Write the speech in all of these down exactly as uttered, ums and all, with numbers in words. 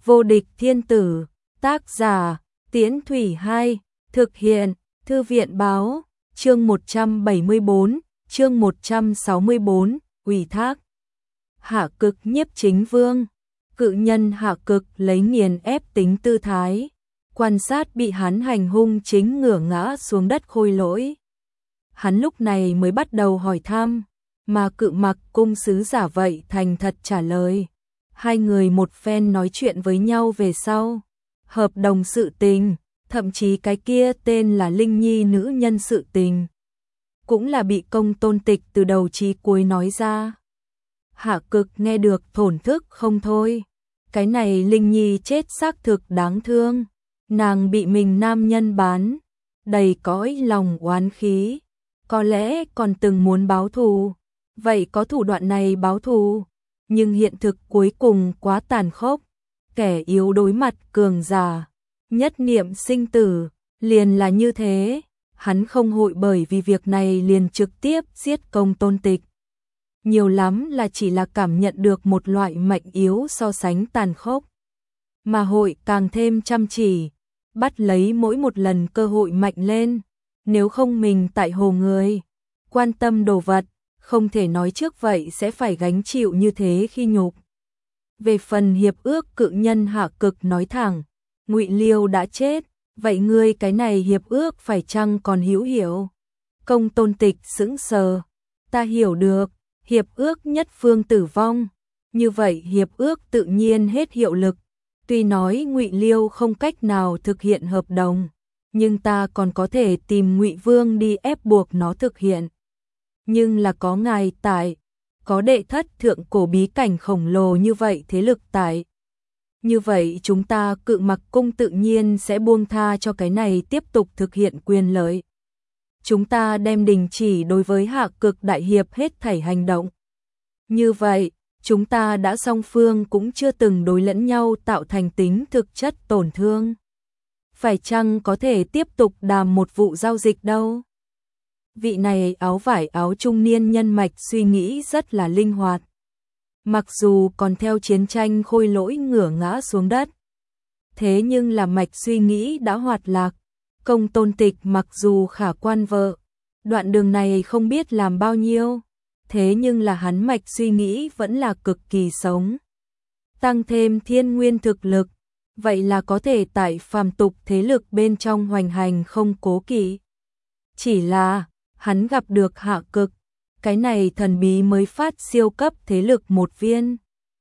Vô địch thiên tử, tác giả, Tiễn Thủy Hai, thực hiện, Thư viện báo, chương một trăm bảy mươi bốn, chương một trăm sáu mươi bốn, ủy thác. Hạ Cực nhiếp chính vương, cự nhân Hạ Cực lấy nghiền ép tính tư thái, quan sát bị hắn hành hung chính ngửa ngã xuống đất Khôi Lỗi. Hắn lúc này mới bắt đầu hỏi thăm, mà Cự Mặc cung sứ giả vậy thành thật trả lời. Hai người một phen nói chuyện với nhau về sau, hợp đồng sự tình, thậm chí cái kia tên là Linh Nhi nữ nhân sự tình, cũng là bị Công Tôn Tịch từ đầu chí cuối nói ra. Hạ Cực nghe được thổn thức không thôi, cái này Linh Nhi chết xác thực đáng thương, nàng bị mình nam nhân bán, đầy cõi lòng oán khí, có lẽ còn từng muốn báo thù, vậy có thủ đoạn này báo thù, nhưng hiện thực cuối cùng quá tàn khốc, kẻ yếu đối mặt cường giả, nhất niệm sinh tử, liền là như thế, hắn không hội bởi vì việc này liền trực tiếp giết Công Tôn Tịch. Nhiều lắm là chỉ là cảm nhận được một loại mạnh yếu so sánh tàn khốc, mà hội càng thêm chăm chỉ, bắt lấy mỗi một lần cơ hội mạnh lên, nếu không mình tại hồ người, quan tâm đồ vật, không thể nói trước vậy sẽ phải gánh chịu như thế khi nhục. Về phần hiệp ước cự nhân Hạ Cực nói thẳng, Ngụy Liêu đã chết, vậy ngươi cái này hiệp ước phải chăng còn hữu hiệu? Công Tôn Tịch sững sờ, ta hiểu được, hiệp ước nhất phương tử vong, như vậy hiệp ước tự nhiên hết hiệu lực. Tuy nói Ngụy Liêu không cách nào thực hiện hợp đồng, nhưng ta còn có thể tìm Ngụy Vương đi ép buộc nó thực hiện. Nhưng là có ngài tại, có đệ thất thượng cổ bí cảnh khổng lồ như vậy thế lực tại. Như vậy chúng ta Cự Mặc cung tự nhiên sẽ buông tha cho cái này tiếp tục thực hiện quyền lợi. Chúng ta đem đình chỉ đối với Hạ Cực đại hiệp hết thảy hành động. Như vậy, chúng ta đã song phương cũng chưa từng đối lẫn nhau tạo thành tính thực chất tổn thương. Phải chăng có thể tiếp tục đàm một vụ giao dịch đâu? Vị này áo vải áo trung niên nhân mạch suy nghĩ rất là linh hoạt. Mặc dù còn theo chiến tranh Khôi Lỗi ngửa ngã xuống đất, thế nhưng là mạch suy nghĩ đã hoạt lạc. Công Tôn Tịch mặc dù khả quan vợ, đoạn đường này không biết làm bao nhiêu, thế nhưng là hắn mạch suy nghĩ vẫn là cực kỳ sống. Tăng thêm thiên nguyên thực lực, vậy là có thể tại phàm tục thế lực bên trong hoành hành không cố kỵ. Chỉ là, hắn gặp được Hạ Cực, cái này thần bí mới phát siêu cấp thế lực một viên.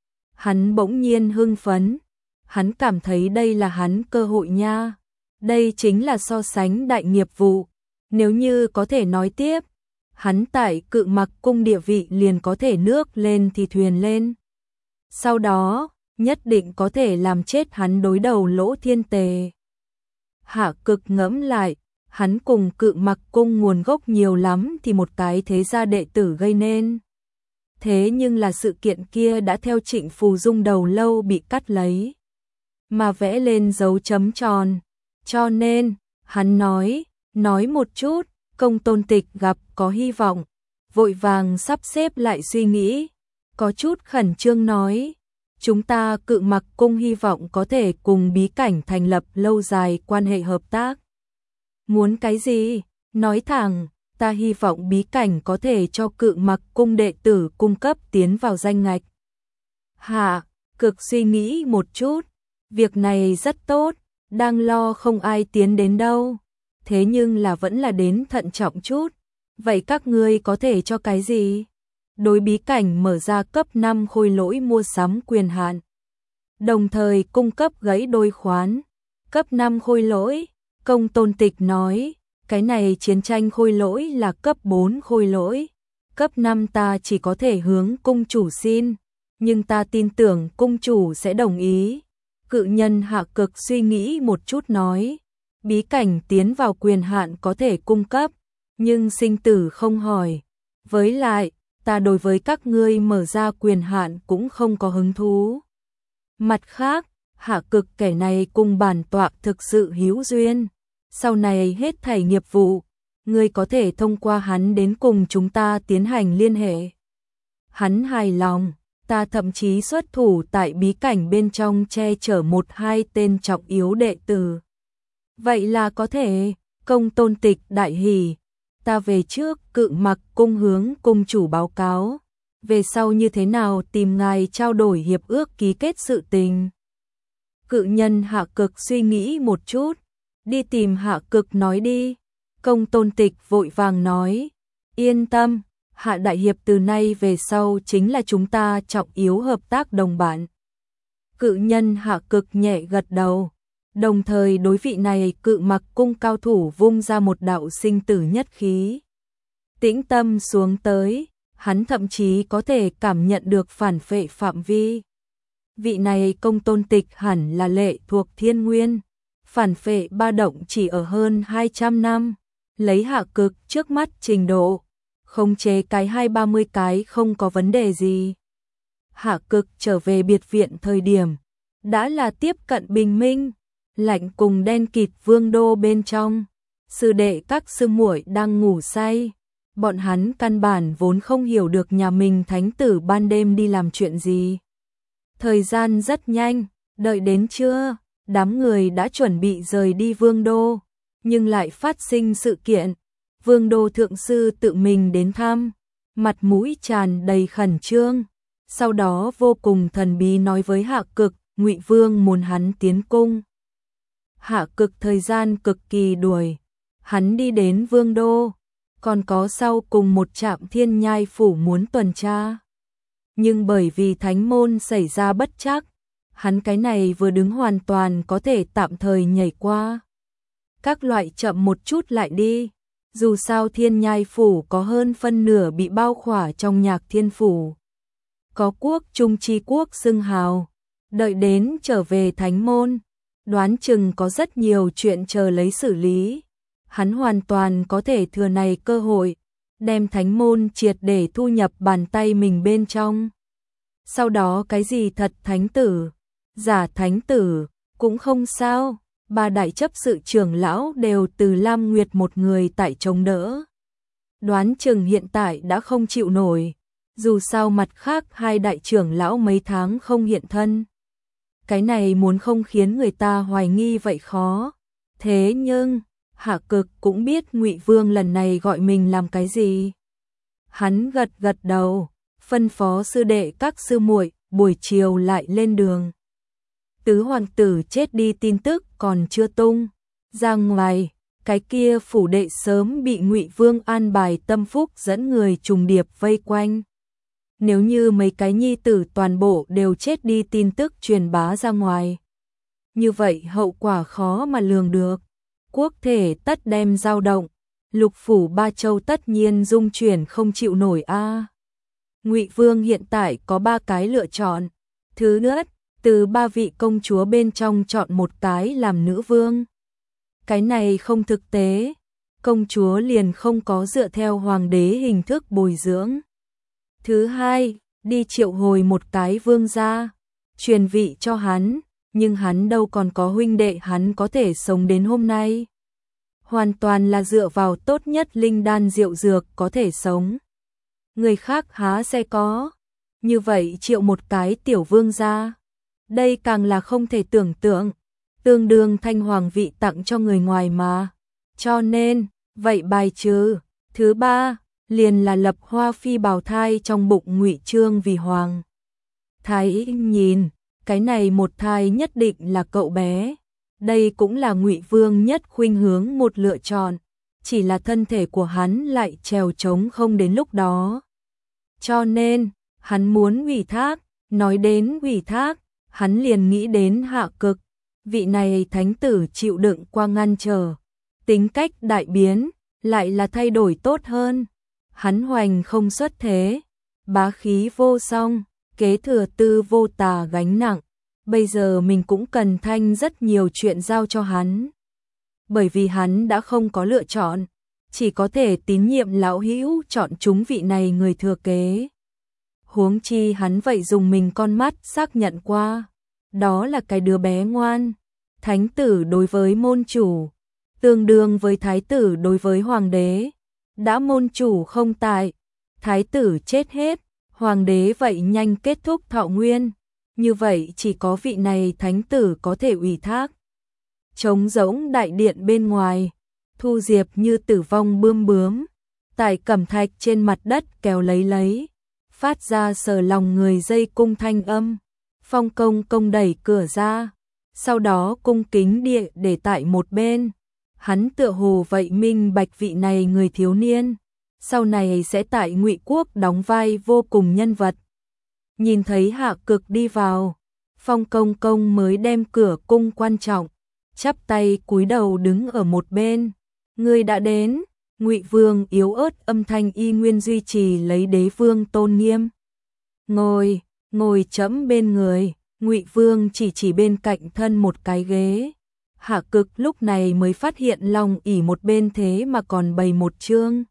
Hắn bỗng nhiên hưng phấn, hắn cảm thấy đây là hắn cơ hội nha. Đây chính là so sánh đại nghiệp vụ, nếu như có thể nói tiếp, hắn tại Cự Mặc cung địa vị liền có thể nước lên thì thuyền lên. Sau đó, nhất định có thể làm chết hắn đối đầu Lỗ Thiên Tề. Hạ Cực ngẫm lại, hắn cùng Cự Mặc cung nguồn gốc nhiều lắm thì một cái thế gia đệ tử gây nên. Thế nhưng là sự kiện kia đã theo Trịnh Phù Dung đầu lâu bị cắt lấy, mà vẽ lên dấu chấm tròn. Cho nên, hắn nói, nói một chút, Công Tôn Tịch gặp có hy vọng, vội vàng sắp xếp lại suy nghĩ, có chút khẩn trương nói, chúng ta Cự Mặc cung hy vọng có thể cùng bí cảnh thành lập lâu dài quan hệ hợp tác. Muốn cái gì? Nói thẳng, ta hy vọng bí cảnh có thể cho Cự Mặc cung đệ tử cung cấp tiến vào danh ngạch. Hạ Cực suy nghĩ một chút, việc này rất tốt, đang lo không ai tiến đến đâu, thế nhưng là vẫn là đến thận trọng chút. Vậy các ngươi có thể cho cái gì? Đối bí cảnh mở ra cấp năm Khôi Lỗi mua sắm quyền hạn, đồng thời cung cấp gãy đôi khoán. Cấp năm Khôi Lỗi, Công Tôn Tịch nói, cái này chiến tranh Khôi Lỗi là cấp bốn Khôi Lỗi, cấp năm ta chỉ có thể hướng cung chủ xin, nhưng ta tin tưởng cung chủ sẽ đồng ý. Cự nhân Hạ Cực suy nghĩ một chút nói, bí cảnh tiến vào quyền hạn có thể cung cấp, nhưng sinh tử không hỏi. Với lại, ta đối với các ngươi mở ra quyền hạn cũng không có hứng thú. Mặt khác, Hạ Cực kẻ này cùng bản tọa thực sự hữu duyên, sau này hết thảy nghiệp vụ, ngươi có thể thông qua hắn đến cùng chúng ta tiến hành liên hệ. Hắn hài lòng, Ta thậm chí xuất thủ tại bí cảnh bên trong che chở một hai tên trọng yếu đệ tử. Vậy là có thể, Công Tôn Tịch đại hỉ, ta về trước Cự Mặc cung hướng cung chủ báo cáo, về sau như thế nào tìm ngài trao đổi hiệp ước ký kết sự tình. Cự nhân Hạ Cực suy nghĩ một chút, đi tìm Hạ Cực nói đi. Công Tôn Tịch vội vàng nói, yên tâm, Hạ đại hiệp từ nay về sau chính là chúng ta trọng yếu hợp tác đồng bạn. Cự nhân Hạ Cực nhẹ gật đầu, đồng thời đối vị này Cự Mặc cung cao thủ vung ra một đạo sinh tử nhất khí. Tĩnh tâm xuống tới, hắn thậm chí có thể cảm nhận được phản phệ phạm vi. Vị này Công Tôn Tịch hẳn là lệ thuộc thiên nguyên, phản phệ ba động chỉ ở hơn hai trăm năm, lấy Hạ Cực trước mắt trình độ, khống chế cái hai ba mươi cái không có vấn đề gì. Hạ Cực trở về biệt viện thời điểm, đã là tiếp cận bình minh, lạnh cùng đen kịt vương đô bên trong, sư đệ các sư muội đang ngủ say, bọn hắn căn bản vốn không hiểu được nhà mình thánh tử ban đêm đi làm chuyện gì. Thời gian rất nhanh, đợi đến trưa, đám người đã chuẩn bị rời đi vương đô, nhưng lại phát sinh sự kiện. Vương đô thượng sư tự mình đến thăm, mặt mũi tràn đầy khẩn trương, sau đó vô cùng thần bí nói với Hạ Cực, Ngụy Vương muốn hắn tiến cung. Hạ Cực thời gian cực kỳ đuổi, hắn đi đến vương đô, còn có sau cùng một trạm Thiên Nhai phủ muốn tuần tra. Nhưng bởi vì thánh môn xảy ra bất trắc, hắn cái này vừa đứng hoàn toàn có thể tạm thời nhảy qua. Các loại chậm một chút lại đi, dù sao Thiên Nhai phủ có hơn phân nửa bị bao khỏa trong Nhạc Thiên phủ. Có quốc trung chi quốc xưng hào, đợi đến trở về thánh môn, đoán chừng có rất nhiều chuyện chờ lấy xử lý. Hắn hoàn toàn có thể thừa này cơ hội, đem thánh môn triệt để thu nhập bàn tay mình bên trong. Sau đó cái gì thật thánh tử, giả thánh tử, cũng không sao, ba đại chấp sự trưởng lão đều từ Lam Nguyệt một người tại chống đỡ. Đoán chừng hiện tại đã không chịu nổi, dù sao mặt khác hai đại trưởng lão mấy tháng không hiện thân. Cái này muốn không khiến người ta hoài nghi vậy khó. Thế nhưng, Hạ Cực cũng biết Ngụy Vương lần này gọi mình làm cái gì. Hắn gật gật đầu, phân phó sư đệ các sư muội buổi chiều lại lên đường. Tứ hoàng tử chết đi tin tức còn chưa tung ra ngoài, cái kia phủ đệ sớm bị Ngụy Vương an bài tâm phúc dẫn người trùng điệp vây quanh. Nếu như mấy cái nhi tử toàn bộ đều chết đi tin tức truyền bá ra ngoài, như vậy hậu quả khó mà lường được. Quốc thể tất đem dao động, lục phủ ba châu tất nhiên dung chuyển không chịu nổi a. Ngụy Vương hiện tại có ba cái lựa chọn. Thứ nhất, từ ba vị công chúa bên trong chọn một cái làm nữ vương. Cái này không thực tế, công chúa liền không có dựa theo hoàng đế hình thức bồi dưỡng. Thứ hai, đi triệu hồi một cái vương gia, truyền vị cho hắn, nhưng hắn đâu còn có huynh đệ hắn có thể sống đến hôm nay. Hoàn toàn là dựa vào tốt nhất linh đan rượu dược có thể sống. Người khác há sẽ có. Như vậy triệu một cái tiểu vương gia, đây càng là không thể tưởng tượng, tương đương thanh hoàng vị tặng cho người ngoài mà. Cho nên, vậy bài trừ. Thứ ba, liền là lập Hoa Phi bào thai trong bụng Ngụy Trương vì hoàng. Thái nhìn, cái này một thai nhất định là cậu bé. Đây cũng là Ngụy Vương nhất khuynh hướng một lựa chọn, chỉ là thân thể của hắn lại trèo trống không đến lúc đó. Cho nên, hắn muốn ủy thác, nói đến ủy thác, hắn liền nghĩ đến Hạ Cực. Vị này thánh tử chịu đựng qua ngăn trở, tính cách đại biến, lại là thay đổi tốt hơn. Hắn hoành không xuất thế, bá khí vô song, kế thừa tư vô tà gánh nặng. Bây giờ mình cũng cần thanh rất nhiều chuyện giao cho hắn. Bởi vì hắn đã không có lựa chọn, chỉ có thể tín nhiệm lão hữu chọn chúng vị này người thừa kế. Huống chi hắn vậy dùng mình con mắt xác nhận qua, đó là cái đứa bé ngoan. Thánh tử đối với môn chủ, tương đương với thái tử đối với hoàng đế. Đã môn chủ không tại, thái tử chết hết, Hoàng đế vậy nhanh kết thúc thọ nguyên, như vậy chỉ có vị này thánh tử có thể ủy thác. Trống rỗng đại điện bên ngoài, Thu Diệp như tử vong bươm bướm, tại cẩm thạch trên mặt đất kéo lấy lấy, phát ra sờ lòng người dây cung thanh âm. Phong Công Công đẩy cửa ra, sau đó cung kính địa để tại một bên. Hắn tựa hồ vậy minh bạch vị này người thiếu niên, sau này sẽ tại Ngụy Quốc đóng vai vô cùng nhân vật. Nhìn thấy Hạ Cực đi vào, Phong Công Công mới đem cửa cung quan trọng, chắp tay cúi đầu đứng ở một bên. Ngươi đã đến. Ngụy Vương yếu ớt âm thanh y nguyên duy trì lấy đế vương tôn nghiêm. Ngồi, ngồi chấm bên người. Ngụy Vương chỉ chỉ bên cạnh thân một cái ghế. Hạ Cực lúc này mới phát hiện long ỷ một bên thế mà còn bày một chương.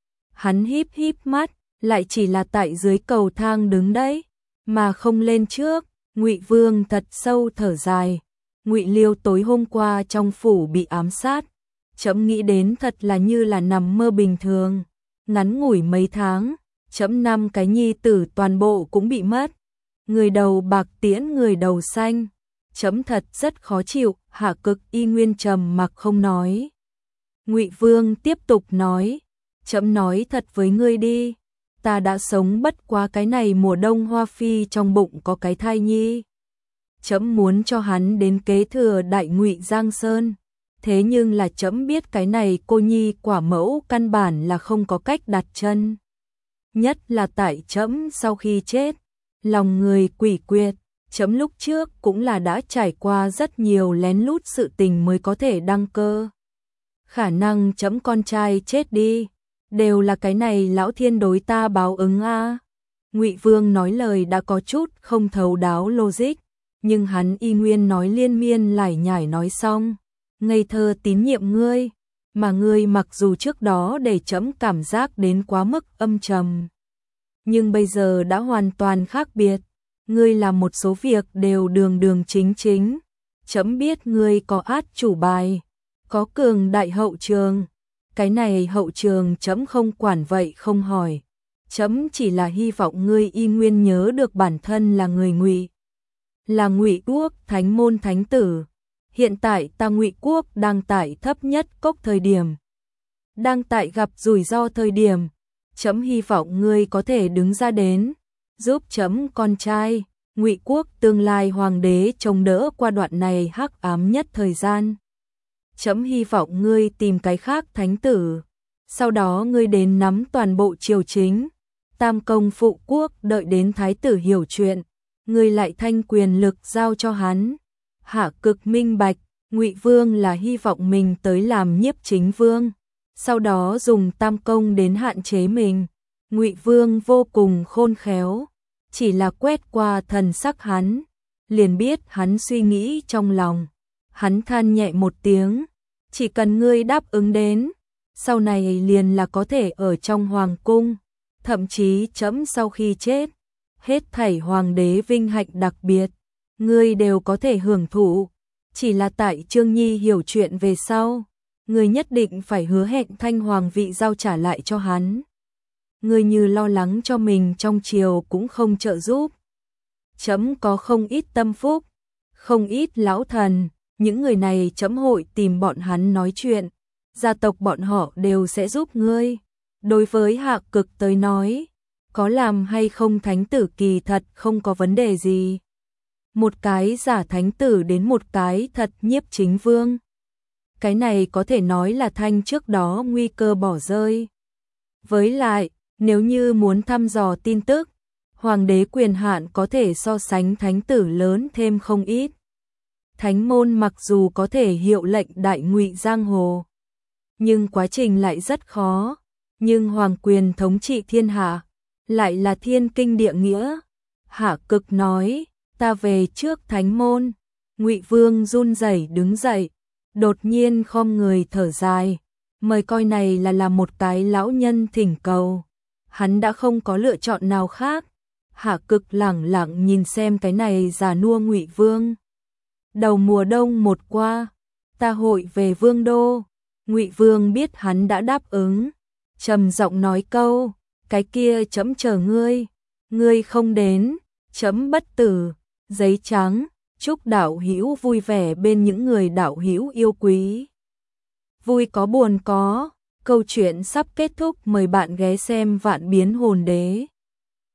Hắn híp híp mắt, lại chỉ là tại dưới cầu thang đứng đấy, mà không lên trước. Ngụy Vương thật sâu thở dài. Ngụy Liêu tối hôm qua trong phủ bị ám sát, chấm nghĩ đến thật là như là nằm mơ bình thường. Ngắn ngủi mấy tháng, chấm năm cái nhi tử toàn bộ cũng bị mất. Người đầu bạc tiễn người đầu xanh, chấm thật rất khó chịu. Hạ Cực y nguyên trầm mặc không nói. Ngụy Vương tiếp tục nói, chấm nói thật với ngươi đi, ta đã sống bất quá cái này mùa đông Hoa Phi trong bụng có cái thai nhi. Chấm muốn cho hắn đến kế thừa đại Ngụy Giang Sơn, thế nhưng là chấm biết cái này cô nhi quả mẫu căn bản là không có cách đặt chân. Nhất là tại chấm sau khi chết, lòng người quỷ quyệt, chấm lúc trước cũng là đã trải qua rất nhiều lén lút sự tình mới có thể đăng cơ. Khả năng chấm con trai chết đi, đều là cái này lão thiên đối ta báo ứng a. Ngụy Vương nói lời đã có chút không thấu đáo logic, nhưng hắn y nguyên nói liên miên lải nhải nói xong. Ngây thơ tín nhiệm ngươi, mà ngươi mặc dù trước đó để chấm cảm giác đến quá mức âm trầm, nhưng bây giờ đã hoàn toàn khác biệt. Ngươi làm một số việc đều đường đường chính chính. Chấm biết ngươi có át chủ bài, có cường đại hậu trường. Cái này hậu trường chấm không quản vậy không hỏi. Chấm chỉ là hy vọng ngươi y nguyên nhớ được bản thân là người Ngụy, là Ngụy Quốc thánh môn thánh tử. Hiện tại ta Ngụy Quốc đang tại thấp nhất cốc thời điểm, đang tại gặp rủi ro thời điểm. Chấm hy vọng ngươi có thể đứng ra đến, giúp chấm con trai, Ngụy Quốc tương lai hoàng đế chống đỡ qua đoạn này hắc ám nhất thời gian. Chấm hy vọng ngươi tìm cái khác thánh tử, sau đó ngươi đến nắm toàn bộ triều chính. Tam công phụ quốc đợi đến thái tử hiểu chuyện, ngươi lại thanh quyền lực giao cho hắn. Hạ Cực minh bạch, Ngụy Vương là hy vọng mình tới làm nhiếp chính vương, sau đó dùng tam công đến hạn chế mình. Ngụy Vương vô cùng khôn khéo, chỉ là quét qua thần sắc hắn, liền biết hắn suy nghĩ trong lòng. Hắn than nhẹ một tiếng, chỉ cần ngươi đáp ứng đến, sau này liền là có thể ở trong hoàng cung, thậm chí chấm sau khi chết, hết thảy hoàng đế vinh hạnh đặc biệt, ngươi đều có thể hưởng thụ. Chỉ là tại Trương Nhi hiểu chuyện về sau, ngươi nhất định phải hứa hẹn thanh hoàng vị giao trả lại cho hắn. Ngươi như lo lắng cho mình trong triều cũng không trợ giúp. Chấm có không ít tâm phúc, không ít lão thần, những người này chấm hội tìm bọn hắn nói chuyện, gia tộc bọn họ đều sẽ giúp ngươi. Đối với Hạ Cực tới nói, có làm hay không thánh tử kỳ thật không có vấn đề gì. Một cái giả thánh tử đến một cái thật nhiếp chính vương, cái này có thể nói là thanh trước đó nguy cơ bỏ rơi. Với lại, nếu như muốn thăm dò tin tức, hoàng đế quyền hạn có thể so sánh thánh tử lớn thêm không ít. Thánh môn mặc dù có thể hiệu lệnh đại Ngụy giang hồ, nhưng quá trình lại rất khó. Nhưng hoàng quyền thống trị thiên hạ, lại là thiên kinh địa nghĩa. Hạ Cực nói, ta về trước thánh môn. Ngụy Vương run rẩy đứng dậy, đột nhiên khom người thở dài, mời coi này là làm một cái lão nhân thỉnh cầu. Hắn đã không có lựa chọn nào khác. Hạ Cực lẳng lặng nhìn xem cái này già nua Ngụy Vương. Đầu mùa đông một qua, ta hội về vương đô. Ngụy Vương biết hắn đã đáp ứng, trầm giọng nói câu, cái kia chấm chờ ngươi. Ngươi không đến, chấm bất tử. Giấy trắng, chúc đạo hữu vui vẻ bên những người đạo hữu yêu quý. Vui có buồn có, câu chuyện sắp kết thúc, mời bạn ghé xem Vạn Biến Hồn Đế.